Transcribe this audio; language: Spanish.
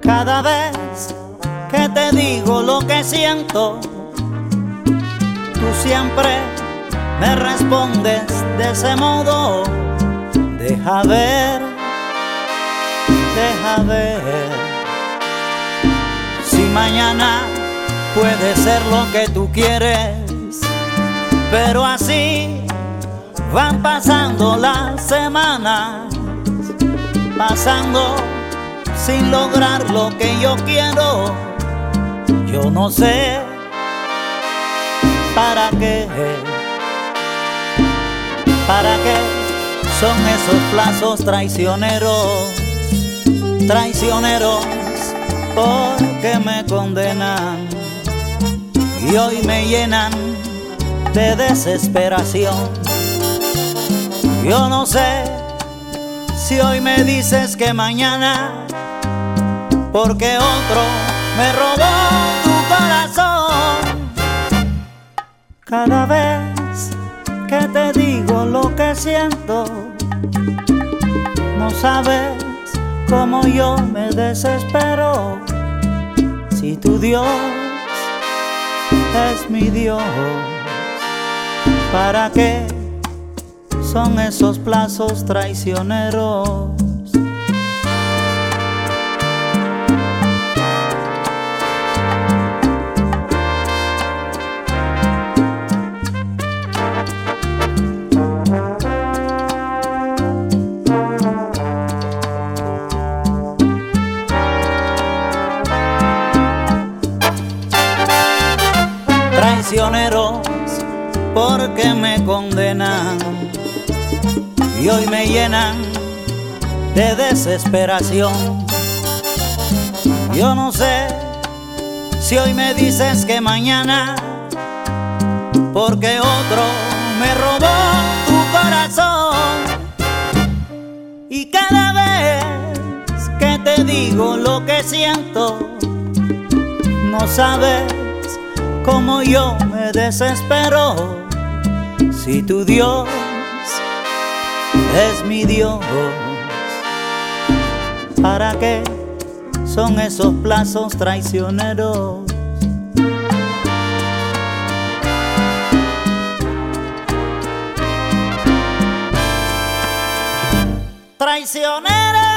Cada vez que te digo lo que siento, tú siempre me respondes de ese modo. Deja ver, deja ver. Si mañana puede ser lo que tú quieres, pero así van pasando las semanas, pasando sin lograr lo que yo quiero. Yo no sé para qué son esos plazos traicioneros, traicioneros, porque me condenan y hoy me llenan de desesperación. Yo no sé si hoy me dices que mañana, porque otro me robó tu corazón. Cada vez que te digo lo que siento, no sabes cómo yo me desespero. Si tu Dios es mi Dios, ¿para qué son esos plazos traicioneros? Traicioneros, porque me condenan y hoy me llenan de desesperación. Yo no sé si hoy me dices que mañana, porque otro me robó tu corazón. Y cada vez que te digo lo que siento, no sabes cómo yo me desespero. Si tu Dios es mi Dios, ¿para qué son esos plazos traicioneros? Traicioneros.